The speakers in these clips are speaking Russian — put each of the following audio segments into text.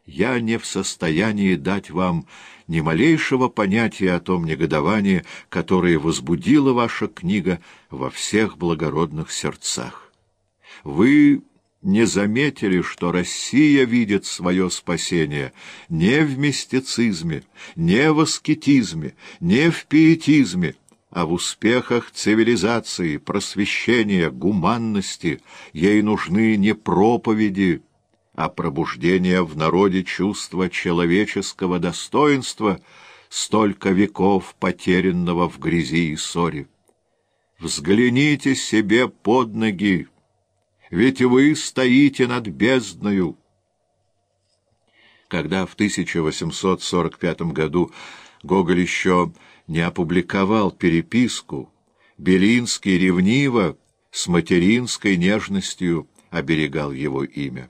я не в состоянии дать вам ни малейшего понятия о том негодовании, которое возбудила ваша книга во всех благородных сердцах. Вы не заметили, что Россия видит свое спасение не в мистицизме, не в аскетизме, не в пиетизме, а в успехах цивилизации, просвещения, гуманности. Ей нужны не проповеди, а пробуждение в народе чувства человеческого достоинства, столько веков потерянного в грязи и ссоре. Взгляните себе под ноги, ведь вы стоите над бездною. Когда в 1845 году Гоголь еще не опубликовал переписку, Белинский ревниво, с материнской нежностью оберегал его имя.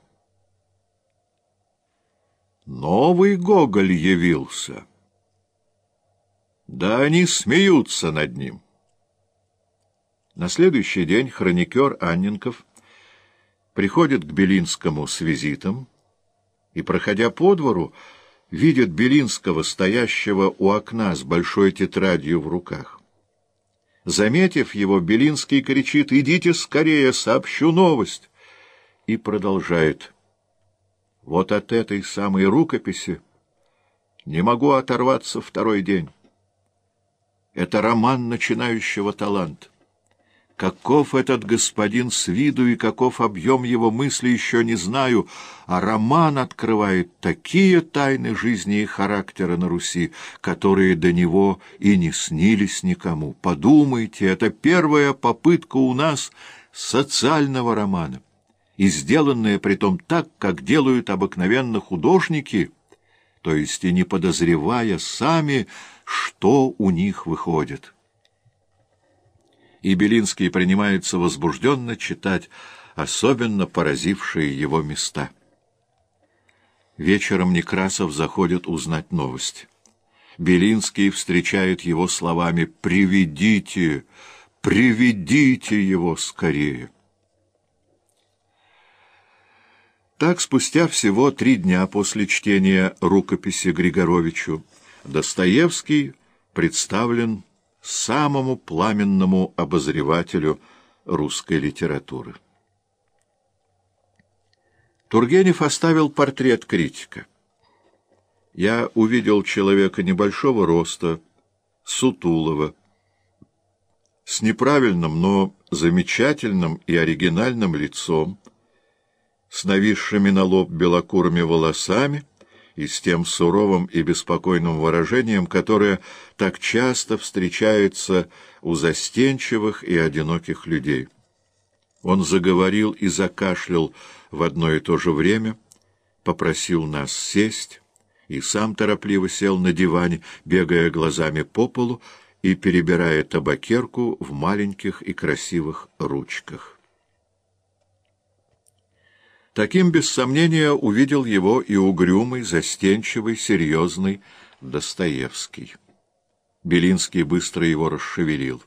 Новый Гоголь явился. Да они смеются над ним. На следующий день хроникер Анненков приходит к Белинскому с визитом и, проходя по двору, видит Белинского, стоящего у окна с большой тетрадью в руках. Заметив его, Белинский кричит: «Идите скорее, сообщу новость!» и продолжает: «Вот от этой самой рукописи не могу оторваться второй день. Это роман начинающего таланта. Каков этот господин с виду и каков объем его мысли, еще не знаю, а роман открывает такие тайны жизни и характера на Руси, которые до него и не снились никому. Подумайте, это первая попытка у нас социального романа, и сделанная притом так, как делают обыкновенно художники, то есть и не подозревая сами, что у них выходит». И Белинский принимается возбужденно читать особенно поразившие его места. Вечером Некрасов заходит узнать новость. Белинский встречает его словами: «Приведите, приведите его скорее». Так, спустя всего 3 дня после чтения рукописи Григоровичу, Достоевский представлен самому пламенному обозревателю русской литературы. Тургенев оставил портрет критика. Я увидел человека небольшого роста, сутулого, с неправильным, но замечательным и оригинальным лицом, с нависшими на лоб белокурыми волосами и с тем суровым и беспокойным выражением, которое так часто встречается у застенчивых и одиноких людей. Он заговорил и закашлял в одно и то же время, попросил нас сесть и сам торопливо сел на диване, бегая глазами по полу и перебирая табакерку в маленьких и красивых ручках. Таким, без сомнения, увидел его и угрюмый, застенчивый, серьезный Достоевский. Белинский быстро его расшевелил.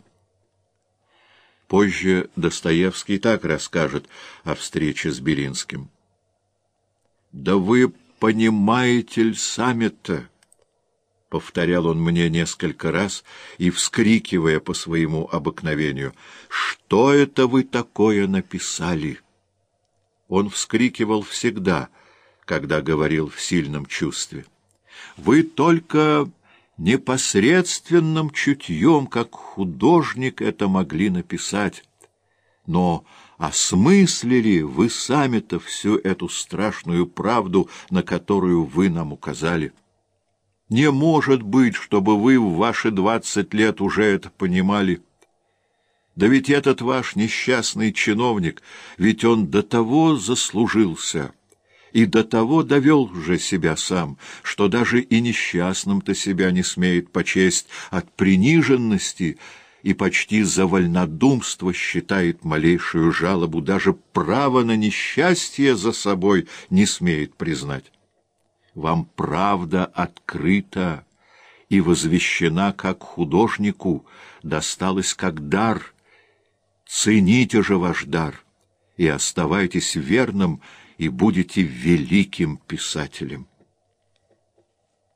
Позже Достоевский так расскажет о встрече с Белинским: «Да вы понимаете ли сами-то?» — повторял он мне несколько раз и, вскрикивая по своему обыкновению: «Что это вы такое написали?» Он вскрикивал всегда, когда говорил в сильном чувстве. «Вы только непосредственным чутьем, как художник, это могли написать. Но осмыслили вы сами-то всю эту страшную правду, на которую вы нам указали? Не может быть, чтобы вы в ваши 20 лет уже это понимали. Да ведь этот ваш несчастный чиновник, ведь он до того заслужился и до того довел же себя сам, что даже и несчастным-то себя не смеет почесть от приниженности и почти за вольнодумство считает малейшую жалобу, даже право на несчастье за собой не смеет признать. Вам правда открыта и возвещена как художнику, досталась как дар. Цените же ваш дар и оставайтесь верным, и будете великим писателем.